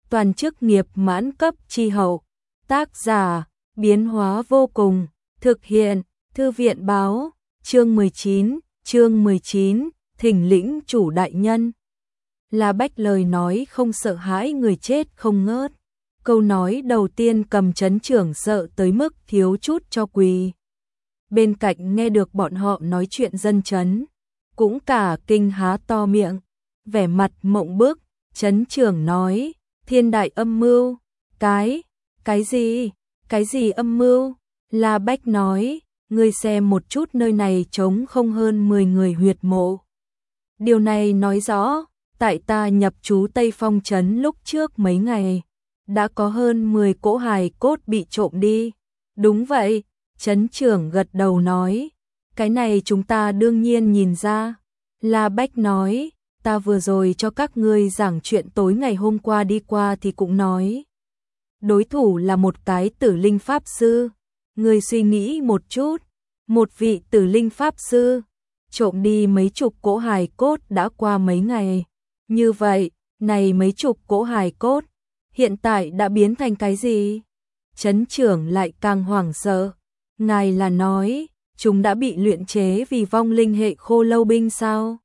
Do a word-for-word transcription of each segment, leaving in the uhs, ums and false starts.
toàn chức nghiệp mãn cấp chi hậu. Tác giả, biến hóa vô cùng, thực hiện, thư viện báo, chương mười chín, chương mười chín, thỉnh lĩnh chủ đại nhân. La Bách lời nói không sợ hãi người chết không ngớt. Câu nói đầu tiên cầm trấn trưởng sợ tới mức thiếu chút cho quỳ. Bên cạnh nghe được bọn họ nói chuyện dân trấn, cũng cả kinh há to miệng, vẻ mặt mộng bức. Trấn trưởng nói, thiên đại âm mưu, cái, cái gì, cái gì âm mưu? La Bách nói, ngươi xem một chút nơi này trống không hơn mười người huyệt mộ. Điều này nói rõ, tại ta nhập trú Tây Phong trấn lúc trước mấy ngày, đã có hơn mười cỗ hài cốt bị trộm đi. Đúng vậy, trấn trưởng gật đầu nói, cái này chúng ta đương nhiên nhìn ra. La Bách nói, ta vừa rồi cho các ngươi giảng chuyện tối ngày hôm qua đi qua thì cũng nói. Đối thủ là một cái tử linh pháp sư. Ngươi suy nghĩ một chút, một vị tử linh pháp sư, trộm đi mấy chục cỗ hài cốt đã qua mấy ngày. Như vậy, này mấy chục cỗ hài cốt, hiện tại đã biến thành cái gì? Trấn trưởng lại càng hoảng sợ. Ngài là nói, chúng đã bị luyện chế vì vong linh hệ khô lâu binh sao?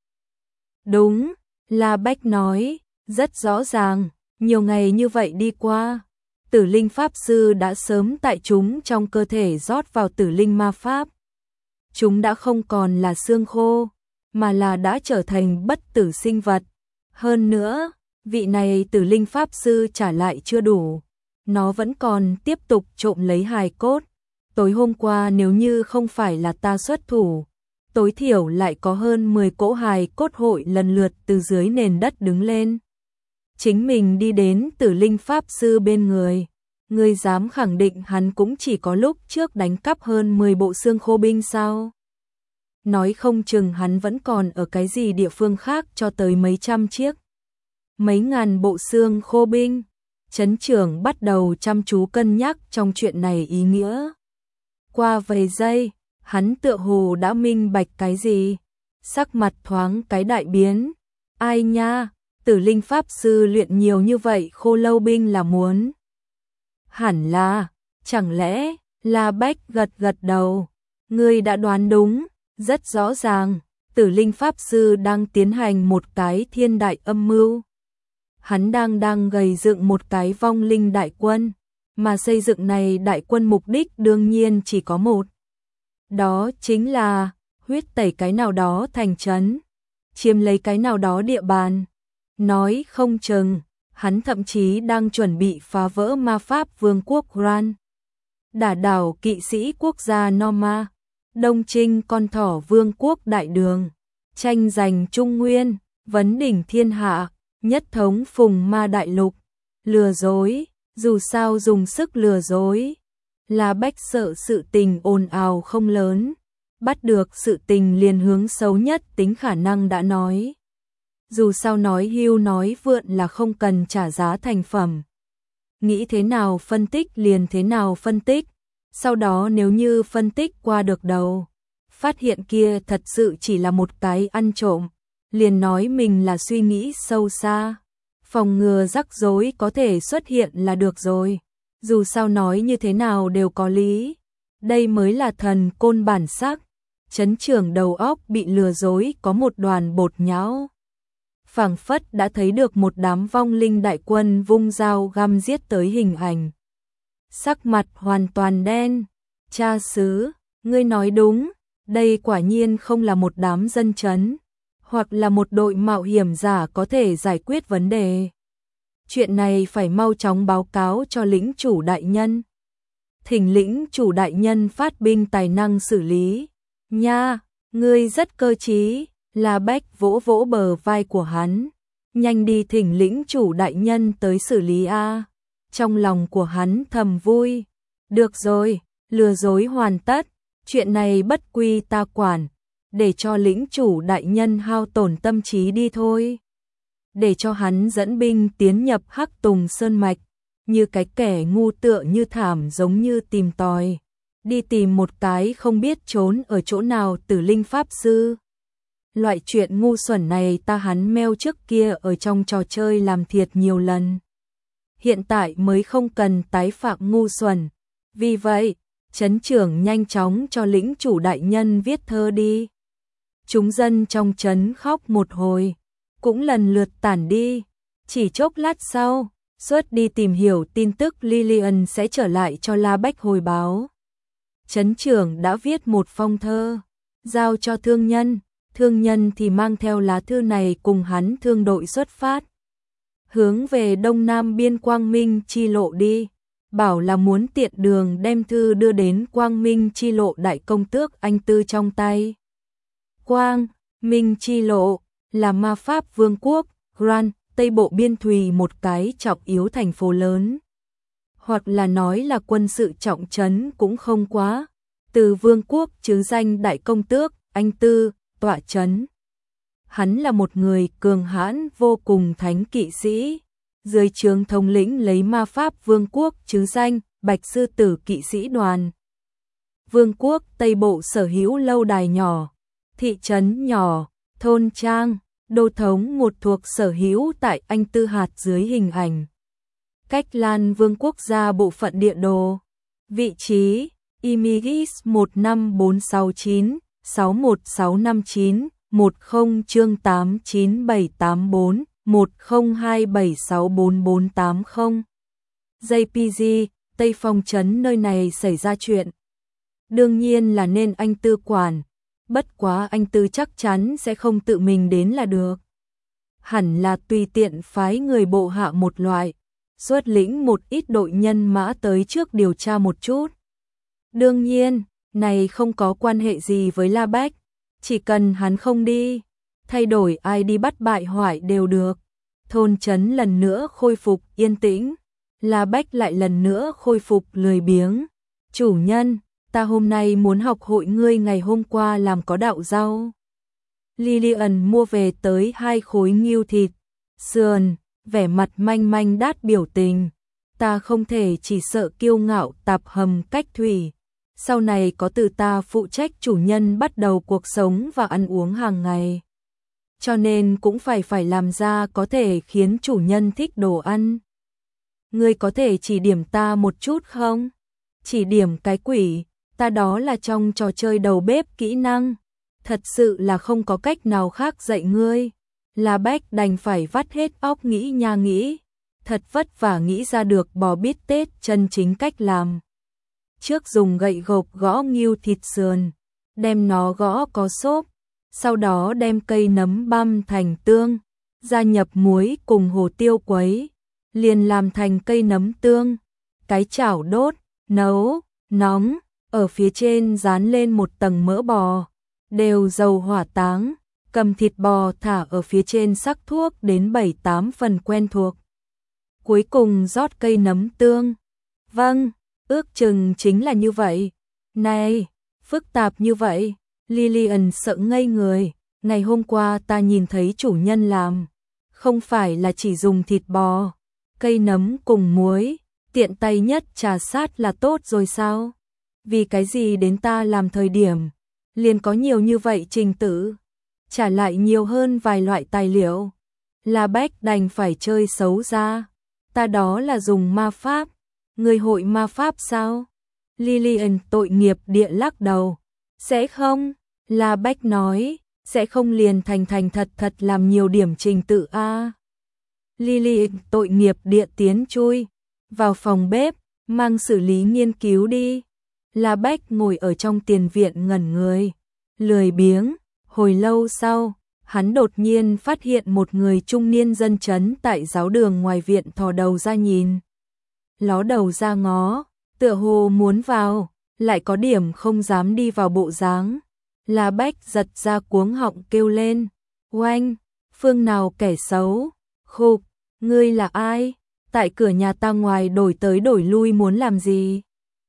Đúng, La Bách nói, rất rõ ràng, nhiều ngày như vậy đi qua, tử linh pháp sư đã sớm tại chúng trong cơ thể rót vào tử linh ma pháp. Chúng đã không còn là xương khô, mà là đã trở thành bất tử sinh vật. Hơn nữa, vị này tử linh pháp sư trả lại chưa đủ, nó vẫn còn tiếp tục trộm lấy hài cốt. Tối hôm qua nếu như không phải là ta xuất thủ, tối thiểu lại có hơn mười cỗ hài cốt hội lần lượt từ dưới nền đất đứng lên. Chính mình đi đến tử linh pháp sư bên người, ngươi dám khẳng định hắn cũng chỉ có lúc trước đánh cắp hơn mười bộ xương khô binh sao? Nói không chừng hắn vẫn còn ở cái gì địa phương khác cho tới mấy trăm chiếc, mấy ngàn bộ xương khô binh. Trấn trưởng bắt đầu chăm chú cân nhắc trong chuyện này ý nghĩa. Qua vài giây, hắn tựa hồ đã minh bạch cái gì, sắc mặt thoáng cái đại biến. Ai nha, tử linh pháp sư luyện nhiều như vậy khô lâu binh là muốn. Hẳn là, chẳng lẽ, La Bách gật gật đầu, ngươi đã đoán đúng, rất rõ ràng, tử linh pháp sư đang tiến hành một cái thiên đại âm mưu. Hắn đang đang gầy dựng một cái vong linh đại quân, mà xây dựng này đại quân mục đích đương nhiên chỉ có một. Đó chính là huyết tẩy cái nào đó thành trấn, chiếm lấy cái nào đó địa bàn. Nói không chừng, hắn thậm chí đang chuẩn bị phá vỡ ma pháp vương quốc Gran, đả đảo kỵ sĩ quốc gia Norma, đông trinh con thỏ vương quốc đại đường, tranh giành Trung Nguyên, vấn đỉnh thiên hạ, nhất thống phùng ma đại lục. Lừa dối, dù sao dùng sức lừa dối. La Bách sợ sự tình ồn ào không lớn, bắt được sự tình liền hướng xấu nhất tính khả năng đã nói. Dù sao nói hưu nói vượn là không cần trả giá thành phẩm. Nghĩ thế nào phân tích liền thế nào phân tích, sau đó nếu như phân tích qua được đầu, phát hiện kia thật sự chỉ là một cái ăn trộm, liền nói mình là suy nghĩ sâu xa, phòng ngừa rắc rối có thể xuất hiện là được rồi. Dù sao nói như thế nào đều có lý, đây mới là thần côn bản sắc. Trấn trưởng đầu óc bị lừa dối có một đoàn bột nhão, phảng phất đã thấy được một đám vong linh đại quân vung dao găm giết tới hình ảnh. Sắc mặt hoàn toàn đen. Cha xứ, ngươi nói đúng, đây quả nhiên không là một đám dân trấn, hoặc là một đội mạo hiểm giả có thể giải quyết vấn đề. Chuyện này phải mau chóng báo cáo cho lĩnh chủ đại nhân. Thỉnh lĩnh chủ đại nhân phát binh tài năng xử lý. Nha, ngươi rất cơ trí. La Bách vỗ vỗ bờ vai của hắn. Nhanh đi thỉnh lĩnh chủ đại nhân tới xử lý a. Trong lòng của hắn thầm vui. Được rồi, lừa dối hoàn tất. Chuyện này bất quy ta quản. Để cho lĩnh chủ đại nhân hao tổn tâm trí đi thôi. Để cho hắn dẫn binh tiến nhập Hắc Tùng Sơn Mạch. Như cái kẻ ngu tựa như thảm giống như tìm tòi. Đi tìm một cái không biết trốn ở chỗ nào tử linh pháp sư. Loại chuyện ngu xuẩn này ta hắn meo trước kia ở trong trò chơi làm thiệt nhiều lần. hiện tại mới không cần tái phạm ngu xuẩn. Vì vậy, trấn trưởng nhanh chóng cho lĩnh chủ đại nhân viết thơ đi. Chúng dân trong trấn khóc một hồi, cũng lần lượt tản đi. Chỉ chốc lát sau, xuất đi tìm hiểu tin tức Lillian sẽ trở lại cho La Bách hồi báo. Trấn trưởng đã viết một phong thơ, giao cho thương nhân, thương nhân thì mang theo lá thư này cùng hắn thương đội xuất phát. Hướng về đông nam biên Quang Minh chi lộ đi, bảo là muốn tiện đường đem thư đưa đến Quang Minh chi lộ đại công tước anh Tư trong tay. Quang Minh chi lộ là ma pháp vương quốc, Grand, Tây Bộ Biên Thùy một cái trọng yếu thành phố lớn. Hoặc là nói là quân sự trọng trấn cũng không quá. Từ vương quốc chứ danh đại công tước, anh Tư, tọa trấn. Hắn là một người cường hãn vô cùng thánh kỵ sĩ. Dưới trướng thống lĩnh lấy ma pháp vương quốc chứ danh, Bạch Sư Tử kỵ sĩ đoàn. Vương quốc Tây Bộ sở hữu lâu đài nhỏ, thị trấn nhỏ, thôn trang, đô thống một thuộc sở hữu tại anh Tư hạt dưới hình ảnh. Cách Lan Vương quốc gia bộ phận địa đồ. Vị trí Imigis một năm bốn sáu chín, sáu một sáu năm chín, một không chương tám chín bảy tám bốn, một không hai bảy sáu bốn bốn tám không. gi pê giê, Tây Phong trấn nơi này xảy ra chuyện. Đương nhiên là nên anh Tư quản, bất quá anh Tư chắc chắn sẽ không tự mình đến là được. Hẳn là tùy tiện phái người bộ hạ một loại, xuất lĩnh một ít đội nhân mã tới trước điều tra một chút. Đương nhiên, này không có quan hệ gì với La Bách, chỉ cần hắn không đi, thay đổi ai đi bắt bại hoại đều được. Thôn trấn lần nữa khôi phục yên tĩnh, La Bách lại lần nữa khôi phục lười biếng. Chủ nhân, ta hôm nay muốn học hội ngươi ngày hôm qua làm có đạo rau. Lillian mua về tới hai khối nghêu thịt, sườn, vẻ mặt manh manh đát biểu tình. Ta không thể chỉ sợ kiêu ngạo tạp hầm cách thủy. Sau này có từ ta phụ trách chủ nhân bắt đầu cuộc sống và ăn uống hàng ngày. Cho nên cũng phải phải làm ra có thể khiến chủ nhân thích đồ ăn. Ngươi có thể chỉ điểm ta một chút không? Chỉ điểm cái quỷ, ta đó là trong trò chơi đầu bếp kỹ năng. Thật sự là không có cách nào khác dạy ngươi. La Bách đành phải vắt hết óc nghĩ nha nghĩ. Thật vất vả nghĩ ra được bò bít tết chân chính cách làm. Trước dùng gậy gộc gõ nghêu thịt sườn, đem nó gõ có xốp, sau đó đem cây nấm băm thành tương, gia nhập muối cùng hồ tiêu quấy, liền làm thành cây nấm tương. Cái chảo đốt, nấu, nóng, ở phía trên dán lên một tầng mỡ bò, đều dầu hỏa táng, cầm thịt bò thả ở phía trên sắc thuốc đến bảy tám phần quen thuộc. Cuối cùng rót cây nấm tương. Vâng, ước chừng chính là như vậy. Này, phức tạp như vậy. Lillian sợ ngây người. Ngày hôm qua ta nhìn thấy chủ nhân làm, không phải là chỉ dùng thịt bò, cây nấm cùng muối, tiện tay nhất trà sát là tốt rồi sao? Vì cái gì đến ta làm thời điểm, liền có nhiều như vậy trình tự, trả lại nhiều hơn vài loại tài liệu. La Bách đành phải chơi xấu ra. Ta đó là dùng ma pháp. Người hội ma pháp sao? Lillian tội nghiệp địa lắc đầu. Sẽ không, La Bách nói, sẽ không liền thành thành thật thật làm nhiều điểm trình tự a. À. Lillian tội nghiệp địa tiến chui vào phòng bếp, mang xử lý nghiên cứu đi. La Bách ngồi ở trong tiền viện ngẩn người, lười biếng. Hồi lâu sau, hắn đột nhiên phát hiện một người trung niên dân trấn tại giáo đường ngoài viện thò đầu ra nhìn. Ló đầu ra ngó, tựa hồ muốn vào, lại có điểm không dám đi vào bộ dáng. La Bách giật ra cuống họng kêu lên. Oanh, phương nào kẻ xấu? Khục, ngươi là ai? Tại cửa nhà ta ngoài đổi tới đổi lui muốn làm gì?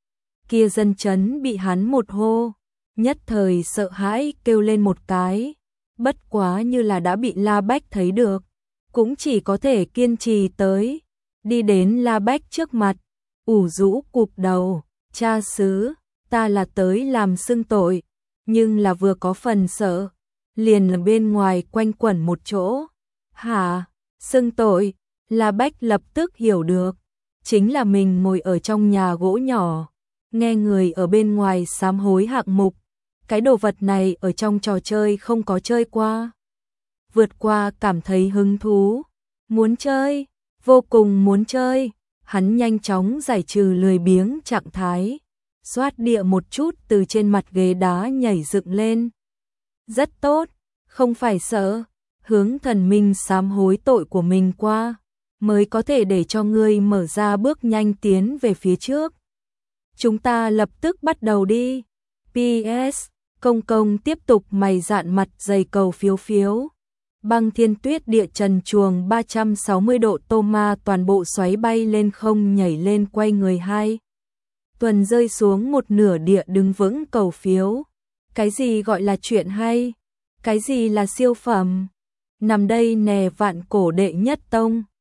Kia dân trấn bị hắn một hô, nhất thời sợ hãi kêu lên một cái. Bất quá như là đã bị La Bách thấy được, cũng chỉ có thể kiên trì tới, đi đến La Bách trước mặt, ủ rũ cụp đầu, cha xứ, ta là tới làm xưng tội, nhưng là vừa có phần sợ, liền là bên ngoài quanh quẩn một chỗ. Hả, xưng tội? La Bách lập tức hiểu được, chính là mình ngồi ở trong nhà gỗ nhỏ, nghe người ở bên ngoài sám hối hạng mục. Cái đồ vật này ở trong trò chơi không có chơi qua. Vượt qua cảm thấy hứng thú, muốn chơi, vô cùng muốn chơi. Hắn nhanh chóng giải trừ lười biếng trạng thái, xoát địa một chút từ trên mặt ghế đá nhảy dựng lên. Rất tốt, không phải sợ, hướng thần minh sám hối tội của mình qua, mới có thể để cho ngươi mở ra bước nhanh tiến về phía trước. Chúng ta lập tức bắt đầu đi. pê ét. Công công tiếp tục mày dạn mặt dày cầu phiếu phiếu. Băng thiên tuyết địa trần truồng ba trăm sáu mươi độ tô ma toàn bộ xoáy bay lên không nhảy lên quay người hai. Tuần rơi xuống một nửa địa đứng vững cầu phiếu. Cái gì gọi là chuyện hay? Cái gì là siêu phẩm? Nằm đây nè vạn cổ đệ nhất tông.